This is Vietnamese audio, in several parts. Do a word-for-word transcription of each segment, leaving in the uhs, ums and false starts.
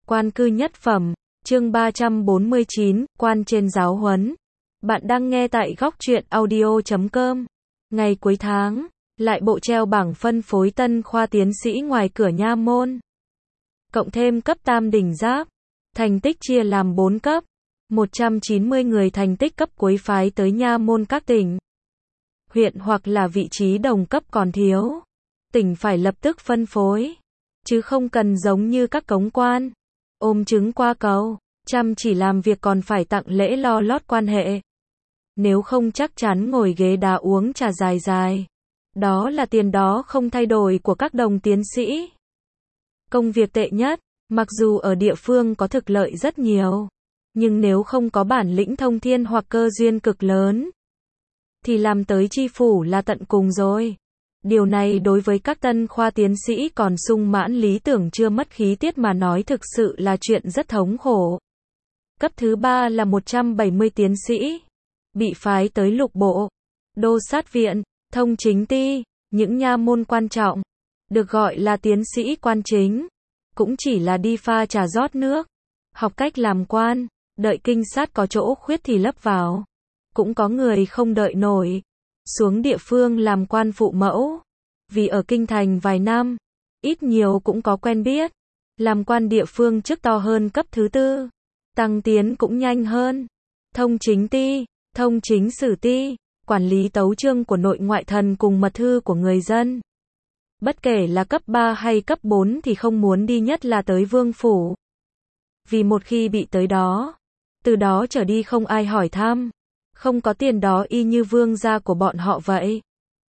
Quan cư nhất phẩm, chương ba trăm bốn mươi chín, quan trên giáo huấn. Bạn đang nghe tại góc truyện audio chấm com. Ngày cuối tháng, lại bộ treo bảng phân phối tân khoa tiến sĩ ngoài cửa nha môn. Cộng thêm cấp tam đỉnh giáp, thành tích chia làm bốn cấp. một trăm chín mươi người thành tích cấp cuối phái tới nha môn các tỉnh, huyện hoặc là vị trí đồng cấp còn thiếu. Tỉnh phải lập tức phân phối, chứ không cần giống như các cống quan, ôm trứng qua cầu, chăm chỉ làm việc còn phải tặng lễ lo lót quan hệ. Nếu không chắc chắn ngồi ghế đá uống trà dài dài. Đó là tiền đó không thay đổi của các đồng tiến sĩ. Công việc tệ nhất, mặc dù ở địa phương có thực lợi rất nhiều, nhưng nếu không có bản lĩnh thông thiên hoặc cơ duyên cực lớn, thì làm tới tri phủ là tận cùng rồi. Điều này đối với các tân khoa tiến sĩ còn sung mãn lý tưởng chưa mất khí tiết mà nói thực sự là chuyện rất thống khổ. Cấp thứ ba là một trăm bảy mươi tiến sĩ, bị phái tới lục bộ, đô sát viện, thông chính ty, những nha môn quan trọng, được gọi là tiến sĩ quan chính, cũng chỉ là đi pha trà rót nước, học cách làm quan, đợi kinh sát có chỗ khuyết thì lấp vào. Cũng có người không đợi nổi, xuống địa phương làm quan phụ mẫu, vì ở kinh thành vài năm, ít nhiều cũng có quen biết, làm quan địa phương chức to hơn cấp thứ tư, tăng tiến cũng nhanh hơn. Thông chính ty, thông chính sử ty, quản lý tấu chương của nội ngoại thần cùng mật thư của người dân. Bất kể là cấp ba hay cấp bốn thì không muốn đi nhất là tới vương phủ. Vì một khi bị tới đó, từ đó trở đi không ai hỏi thăm, không có tiền đó y như vương gia của bọn họ vậy.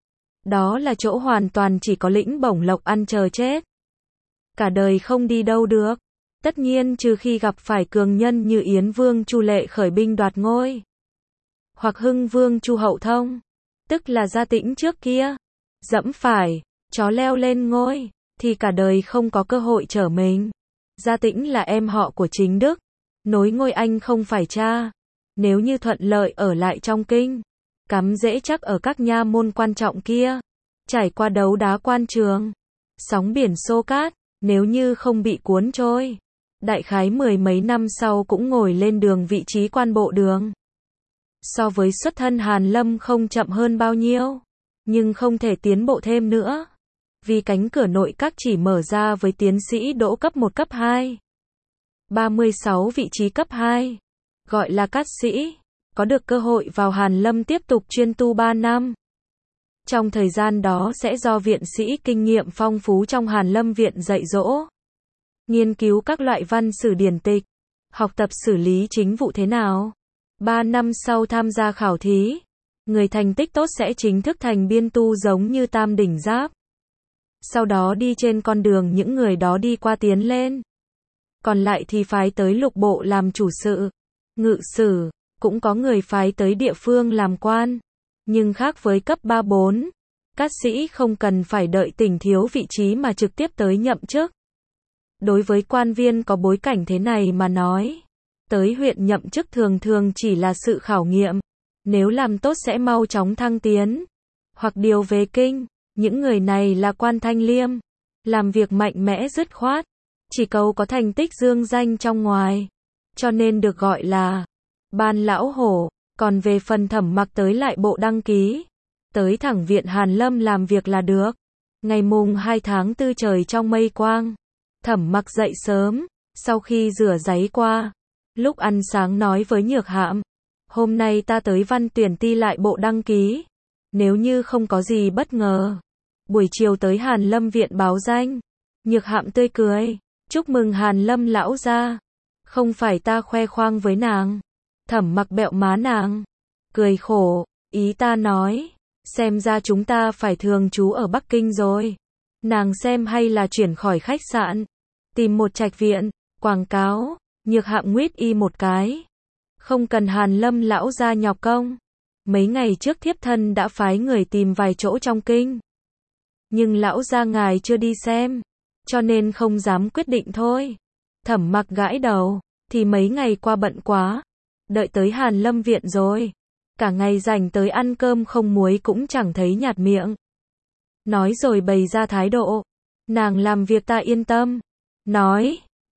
Đó là chỗ hoàn toàn chỉ có lĩnh bổng lộc ăn chờ chết. Cả đời không đi đâu được. Tất nhiên trừ khi gặp phải cường nhân như Yến Vương Chu Lệ khởi binh đoạt ngôi, hoặc Hưng Vương Chu Hậu Thông, tức là Gia Tĩnh trước kia, dẫm phải, chó leo lên ngôi, thì cả đời không có cơ hội trở mình. Gia Tĩnh là em họ của chính Đức, nối ngôi anh không phải cha. Nếu như thuận lợi ở lại trong kinh, cắm rễ chắc ở các nha môn quan trọng kia, trải qua đấu đá quan trường, sóng biển xô cát, nếu như không bị cuốn trôi, đại khái mười mấy năm sau cũng ngồi lên đường vị trí quan bộ đường. So với xuất thân Hàn Lâm không chậm hơn bao nhiêu, nhưng không thể tiến bộ thêm nữa, vì cánh cửa nội các chỉ mở ra với tiến sĩ đỗ cấp một cấp hai. ba mươi sáu vị trí cấp hai, gọi là cát sĩ, có được cơ hội vào Hàn Lâm tiếp tục chuyên tu ba năm. Trong thời gian đó sẽ do viện sĩ kinh nghiệm phong phú trong Hàn Lâm viện dạy dỗ, nghiên cứu các loại văn sử điển tịch, học tập xử lý chính vụ thế nào. ba năm sau tham gia khảo thí, người thành tích tốt sẽ chính thức thành biên tu giống như tam đỉnh giáp. Sau đó đi trên con đường những người đó đi qua tiến lên. Còn lại thì phái tới lục bộ làm chủ sự, ngự sử, cũng có người phái tới địa phương làm quan. Nhưng khác với cấp ba bốn, cát sĩ không cần phải đợi tỉnh thiếu vị trí mà trực tiếp tới nhậm chức. Đối với quan viên có bối cảnh thế này mà nói, tới huyện nhậm chức thường thường chỉ là sự khảo nghiệm. Nếu làm tốt sẽ mau chóng thăng tiến, hoặc điều về kinh. Những người này là quan thanh liêm, làm việc mạnh mẽ dứt khoát, chỉ cầu có thành tích dương danh trong ngoài, cho nên được gọi là ban lão hổ. Còn về phần Thẩm Mặc tới lại bộ đăng ký, tới thẳng viện Hàn Lâm làm việc là được. Ngày mùng hai tháng tư trời trong mây quang, Thẩm Mặc dậy sớm, sau khi rửa giấy qua, lúc ăn sáng nói với Nhược Hạm, hôm nay ta tới văn tuyển ty lại bộ đăng ký, nếu như không có gì bất ngờ, buổi chiều tới Hàn Lâm viện báo danh. Nhược Hạm tươi cười, chúc mừng Hàn Lâm lão gia, không phải ta khoe khoang với nàng. Thẩm Mặc bẹo má nàng, cười khổ, ý ta nói, xem ra chúng ta phải thường trú ở Bắc Kinh rồi. Nàng xem hay là chuyển khỏi khách sạn, tìm một trạch viện, quảng cáo. Nhược Hạm nguyết y một cái, không cần Hàn Lâm lão gia nhọc công. Mấy ngày trước thiếp thân đã phái người tìm vài chỗ trong kinh, nhưng lão gia ngài chưa đi xem, cho nên không dám quyết định thôi. Thẩm Mặc gãi đầu, thì mấy ngày qua bận quá, đợi tới Hàn Lâm viện rồi, cả ngày rảnh tới ăn cơm không muối cũng chẳng thấy nhạt miệng. Nói rồi bày ra thái độ, nàng làm việc ta yên tâm. Nói,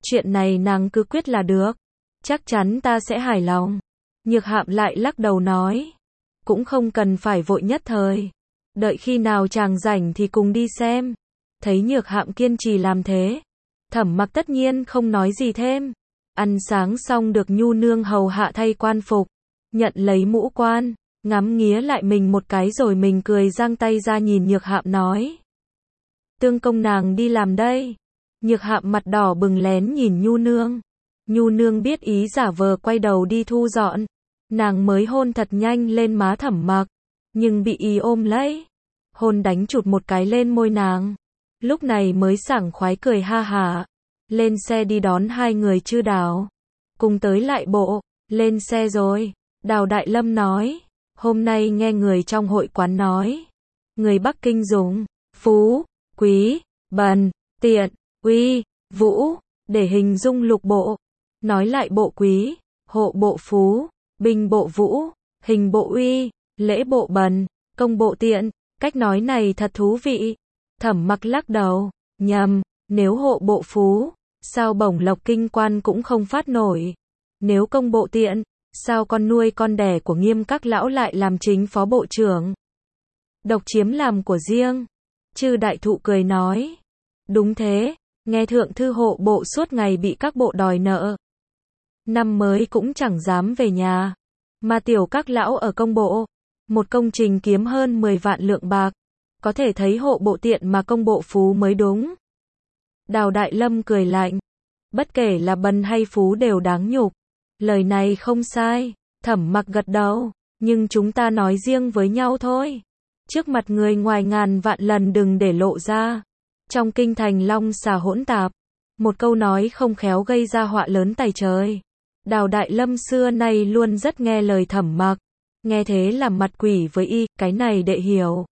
chuyện này nàng cứ quyết là được. Chắc chắn ta sẽ hài lòng. Nhược Hạm lại lắc đầu nói. Cũng không cần phải vội nhất thời. Đợi khi nào chàng rảnh thì cùng đi xem. Thấy Nhược Hạm kiên trì làm thế. Thẩm Mặc tất nhiên không nói gì thêm. Ăn sáng xong được Nhu Nương hầu hạ thay quan phục. Nhận lấy mũ quan. Ngắm nghía lại mình một cái rồi mình cười giang tay ra nhìn Nhược Hạm nói. Tương công nàng đi làm đây. Nhược Hạm mặt đỏ bừng lén nhìn Nhu Nương. Nhu Nương biết ý giả vờ quay đầu đi thu dọn. Nàng mới hôn thật nhanh lên má Thẩm Mặc. Nhưng bị ý ôm lấy. Hôn đánh chụt một cái lên môi nàng. Lúc này mới sảng khoái cười ha hả. Lên xe đi đón hai người Chư Đào. Cùng tới lại bộ. Lên xe rồi. Đào Đại Lâm nói. Hôm nay nghe người trong hội quán nói. Người Bắc Kinh dùng. Phú, quý, bần, tiện, uy, vũ. Để hình dung lục bộ. Nói lại bộ quý. Hộ bộ phú. Binh bộ vũ. Hình bộ uy. Lễ bộ bần. Công bộ tiện. Cách nói này thật thú vị. Thẩm Mặc lắc đầu. Nhầm. Nếu hộ bộ phú. Sao bổng lộc kinh quan cũng không phát nổi. Nếu công bộ tiện. Sao con nuôi con đẻ của Nghiêm các lão lại làm chính phó bộ trưởng. Độc chiếm làm của riêng. Chư Đại Thụ cười nói. Đúng thế. Nghe thượng thư hộ bộ suốt ngày bị các bộ đòi nợ. Năm mới cũng chẳng dám về nhà. Mà tiểu các lão ở công bộ. Một công trình kiếm hơn mười vạn lượng bạc. Có thể thấy hộ bộ tiện mà công bộ phú mới đúng. Đào Đại Lâm cười lạnh. Bất kể là bần hay phú đều đáng nhục. Lời này không sai. Thẩm Mặc gật đầu. Nhưng chúng ta nói riêng với nhau thôi. Trước mặt người ngoài ngàn vạn lần đừng để lộ ra. Trong kinh thành long xà hỗn tạp. Một câu nói không khéo gây ra họa lớn tày trời. Đào Đại Lâm xưa nay luôn rất nghe lời Thẩm Mặc. Nghe thế làm mặt quỷ với y. Cái này đệ hiểu.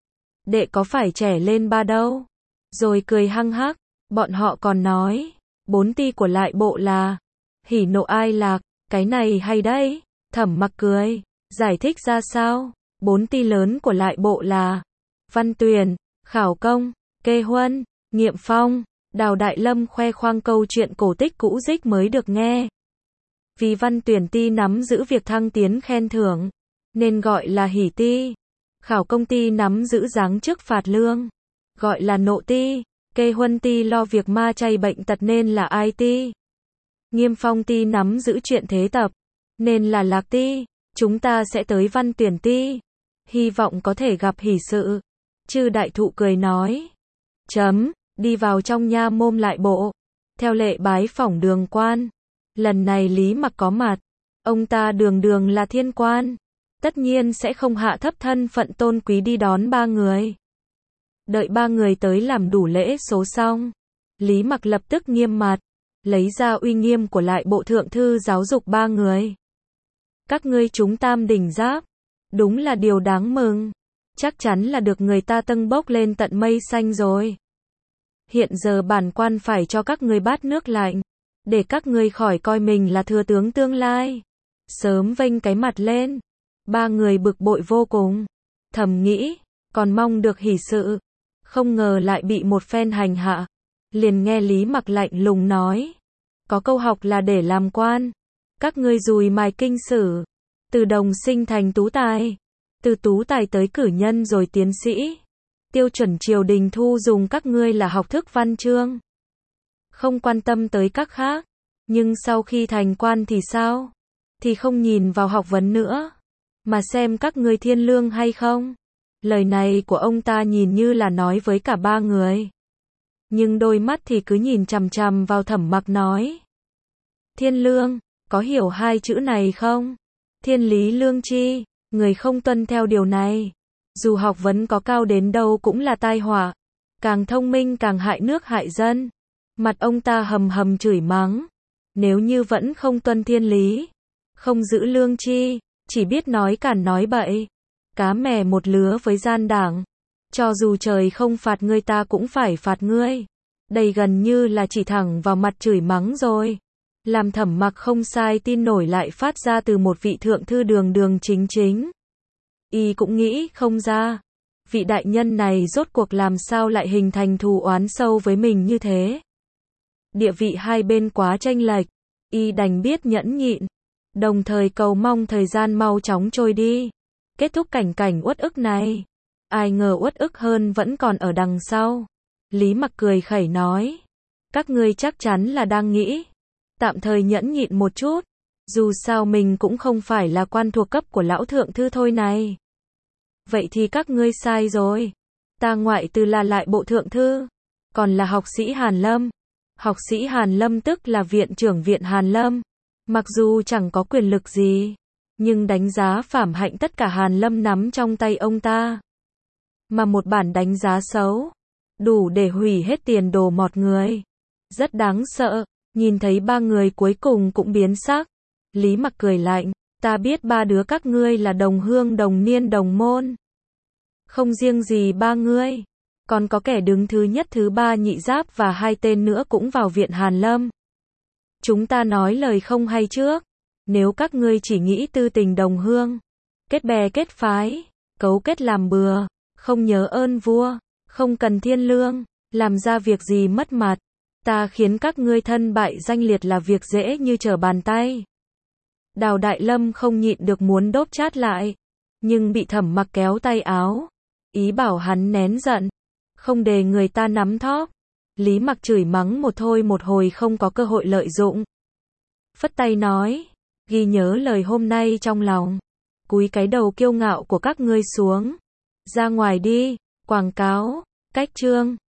Đệ có phải trẻ lên ba đâu. Rồi cười hăng hắc. Bọn họ còn nói. Bốn ti của lại bộ là. Hỉ nộ ai lạc. Cái này hay đấy. Thẩm Mặc cười. Giải thích ra sao. Bốn ti lớn của lại bộ là. Văn Tuyền. Khảo Công. Kê Huân. Nghiệm Phong. Đào Đại Lâm khoe khoang câu chuyện cổ tích cũ dích mới được nghe. Vì Văn Tuyền ti nắm giữ việc thăng tiến khen thưởng. Nên gọi là hỉ ti. Khảo Công ti nắm giữ giáng chức phạt lương. Gọi là nộ ti. Kê Huân ti lo việc ma chay bệnh tật nên là ai ti. Nghiêm Phong ti nắm giữ chuyện thế tập. Nên là lạc ti. Chúng ta sẽ tới Văn Tuyển ti. Hy vọng có thể gặp hỷ sự. Chư Đại Thụ cười nói. Chấm. Đi vào trong nha môn lại bộ. Theo lệ bái phỏng Đường quan. Lần này Lý Mặc có mặt. Ông ta đường đường là thiên quan. Tất nhiên sẽ không hạ thấp thân phận tôn quý đi đón ba người. Đợi ba người tới làm đủ lễ số xong. Lý Mặc lập tức nghiêm mặt. Lấy ra uy nghiêm của lại bộ thượng thư giáo dục ba người. Các ngươi chúng tam đỉnh giáp. Đúng là điều đáng mừng. Chắc chắn là được người ta tâng bốc lên tận mây xanh rồi. Hiện giờ bản quan phải cho các ngươi bát nước lạnh. Để các ngươi khỏi coi mình là thừa tướng tương lai. Sớm vênh cái mặt lên. Ba người bực bội vô cùng. Thầm nghĩ. Còn mong được hỷ sự. Không ngờ lại bị một phen hành hạ. Liền nghe Lý Mặc lạnh lùng nói. Có câu học là để làm quan. Các ngươi dùi mài kinh sử. Từ đồng sinh thành tú tài. Từ tú tài tới cử nhân rồi tiến sĩ. Tiêu chuẩn triều đình thu dùng các ngươi là học thức văn chương. Không quan tâm tới các khác. Nhưng sau khi thành quan thì sao? Thì không nhìn vào học vấn nữa. Mà xem các ngươi thiên lương hay không? Lời này của ông ta nhìn như là nói với cả ba người. Nhưng đôi mắt thì cứ nhìn chằm chằm vào Thẩm Mặc nói. Thiên lương, có hiểu hai chữ này không? Thiên lý lương chi, người không tuân theo điều này. Dù học vấn có cao đến đâu cũng là tai họa. Càng thông minh càng hại nước hại dân. Mặt ông ta hầm hầm chửi mắng. Nếu như vẫn không tuân thiên lý, không giữ lương chi, chỉ biết nói cản nói bậy. Cá mè một lứa với gian đảng. Cho dù trời không phạt ngươi ta cũng phải phạt ngươi. Đây gần như là chỉ thẳng vào mặt chửi mắng rồi. Làm Thẩm Mặc không sai tin nổi lại phát ra từ một vị thượng thư đường đường chính chính. Y cũng nghĩ không ra. Vị đại nhân này rốt cuộc làm sao lại hình thành thù oán sâu với mình như thế. địa vị hai bên quá chênh lệch, y đành biết nhẫn nhịn, đồng thời cầu mong thời gian mau chóng trôi đi, kết thúc cảnh cảnh uất ức này. Ai ngờ uất ức hơn vẫn còn ở đằng sau. Lý Mặc cười khẩy nói, các ngươi chắc chắn là đang nghĩ, tạm thời nhẫn nhịn một chút, dù sao mình cũng không phải là quan thuộc cấp của lão thượng thư thôi này. Vậy thì các ngươi sai rồi, ta ngoại từ là lại bộ thượng thư, còn là học sĩ Hàn Lâm. Học sĩ Hàn Lâm tức là viện trưởng viện Hàn Lâm, mặc dù chẳng có quyền lực gì, nhưng đánh giá phẩm hạnh tất cả Hàn Lâm nắm trong tay ông ta. Mà một bản đánh giá xấu, đủ để hủy hết tiền đồ một người. Rất đáng sợ, nhìn thấy ba người cuối cùng cũng biến sắc. Lý Mặc cười lạnh, ta biết ba đứa các ngươi là đồng hương đồng niên đồng môn. Không riêng gì ba ngươi, còn có kẻ đứng thứ nhất thứ ba Nhị Giáp và hai tên nữa cũng vào viện Hàn Lâm. Chúng ta nói lời không hay trước, nếu các ngươi chỉ nghĩ tư tình đồng hương, kết bè kết phái, cấu kết làm bừa, không nhớ ơn vua, không cần thiên lương, làm ra việc gì mất mặt, ta khiến các ngươi thân bại danh liệt là việc dễ như trở bàn tay. Đào Đại Lâm không nhịn được muốn đốp chát lại, nhưng bị Thẩm Mặc kéo tay áo, ý bảo hắn nén giận, không để người ta nắm thóp. Lý Mặc chửi mắng một thôi một hồi không có cơ hội lợi dụng. Phất tay nói, ghi nhớ lời hôm nay trong lòng, cúi cái đầu kiêu ngạo của các ngươi xuống, ra ngoài đi, quảng cáo, cách chương.